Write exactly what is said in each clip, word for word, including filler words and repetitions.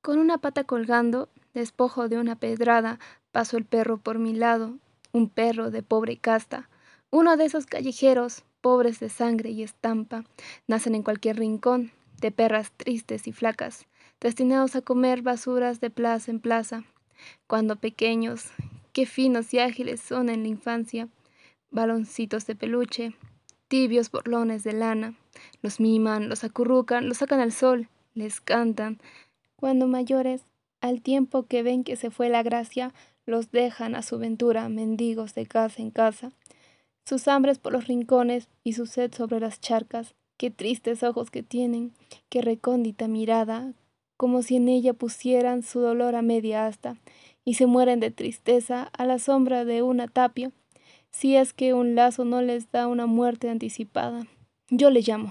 Con una pata colgando, despojo de una pedrada, pasó el perro por mi lado, un perro de pobre casta, uno de esos callejeros, pobres de sangre y estampa, nacen en cualquier rincón, de perras tristes y flacas, destinados a comer basuras de plaza en plaza. Cuando pequeños, qué finos y ágiles son en la infancia, baloncitos de peluche, tibios borlones de lana, los miman, los acurrucan, los sacan al sol, les cantan. Cuando mayores, al tiempo que ven que se fue la gracia, los dejan a su ventura, mendigos de casa en casa. Sus hambres por los rincones y su sed sobre las charcas, qué tristes ojos que tienen, qué recóndita mirada, como si en ella pusieran su dolor a media asta, y se mueren de tristeza a la sombra de una tapia, si es que un lazo no les da una muerte anticipada. Yo le llamo.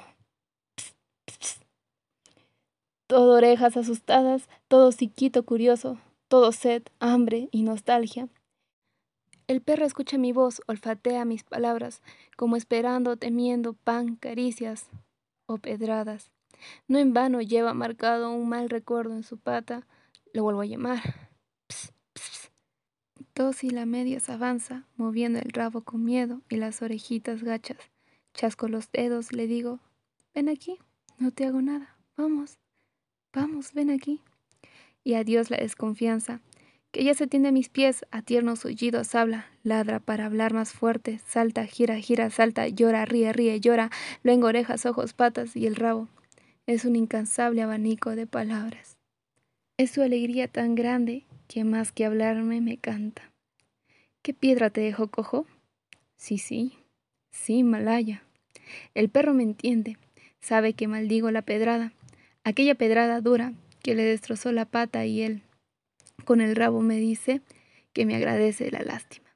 Todo orejas asustadas, todo psiquito curioso, todo sed, hambre y nostalgia. El perro escucha mi voz, olfatea mis palabras, como esperando, temiendo pan, caricias o pedradas. No en vano lleva marcado un mal recuerdo en su pata. Lo vuelvo a llamar. Ps, ps. Dócil a medias avanza, moviendo el rabo con miedo y las orejitas gachas. Chasco los dedos, le digo, ven aquí, no te hago nada, vamos. Vamos, ven aquí. Y adiós la desconfianza, que ya se tiende a mis pies, a tiernos aullidos habla, ladra para hablar más fuerte, salta, gira, gira, salta, llora, ríe, ríe, llora, luego orejas, ojos, patas y el rabo. Es un incansable abanico de palabras. Es su alegría tan grande que más que hablarme me canta. ¿Qué piedra te dejó cojo? Sí, sí, sí, Malaya. El perro me entiende, sabe que maldigo la pedrada. Aquella pedrada dura que le destrozó la pata y él, con el rabo me dice que me agradece la lástima.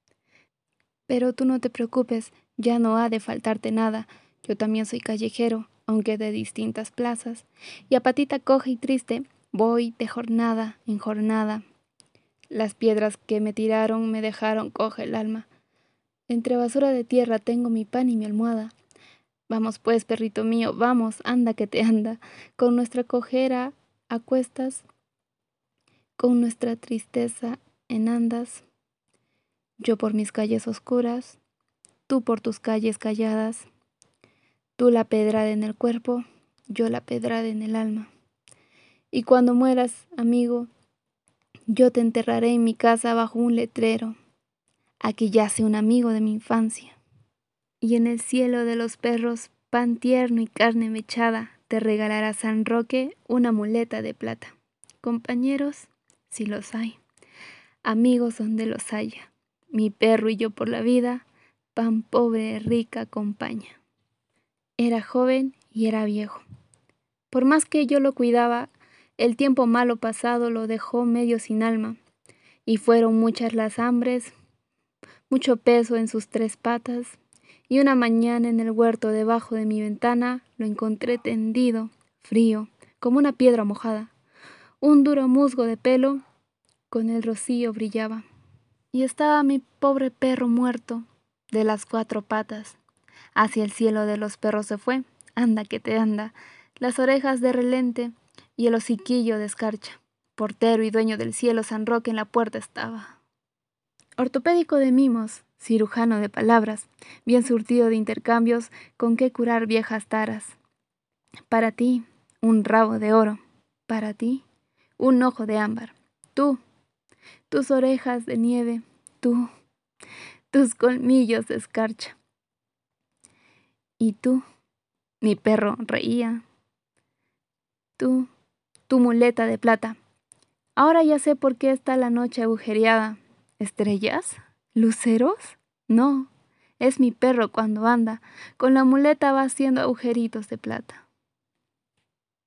Pero tú no te preocupes, ya no ha de faltarte nada. Yo también soy callejero, aunque de distintas plazas, y a patita coja y triste voy de jornada en jornada. Las piedras que me tiraron me dejaron coja el alma. Entre basura de tierra tengo mi pan y mi almohada. Vamos pues, perrito mío, vamos, anda que te anda, con nuestra cojera a cuestas, con nuestra tristeza en andas, yo por mis calles oscuras, tú por tus calles calladas, tú la pedrada en el cuerpo, yo la pedrada en el alma. Y cuando mueras, amigo, yo te enterraré en mi casa bajo un letrero, aquí yace un amigo de mi infancia. Y en el cielo de los perros, pan tierno y carne mechada, te regalará San Roque una muleta de plata. Compañeros, si los hay, amigos donde los haya, mi perro y yo por la vida, pan pobre, rica compañía. Era joven y era viejo. Por más que yo lo cuidaba, el tiempo malo pasado lo dejó medio sin alma, y fueron muchas las hambres, mucho peso en sus tres patas, y una mañana en el huerto debajo de mi ventana lo encontré tendido, frío, como una piedra mojada. Un duro musgo de pelo con el rocío brillaba. Y estaba mi pobre perro muerto de las cuatro patas. Hacia el cielo de los perros se fue, anda que te anda, las orejas de relente y el hociquillo de escarcha. Portero y dueño del cielo, San Roque en la puerta estaba. Ortopédico de mimos, cirujano de palabras, bien surtido de intercambios con qué curar viejas taras. Para ti, un rabo de oro, para ti, un ojo de ámbar. Tú, tus orejas de nieve, tú, tus colmillos de escarcha. Y tú, mi perro reía. Tú, tu muleta de plata. Ahora ya sé por qué está la noche agujereada. ¿Estrellas? ¿Luceros? No, es mi perro cuando anda, con la muleta va haciendo agujeritos de plata.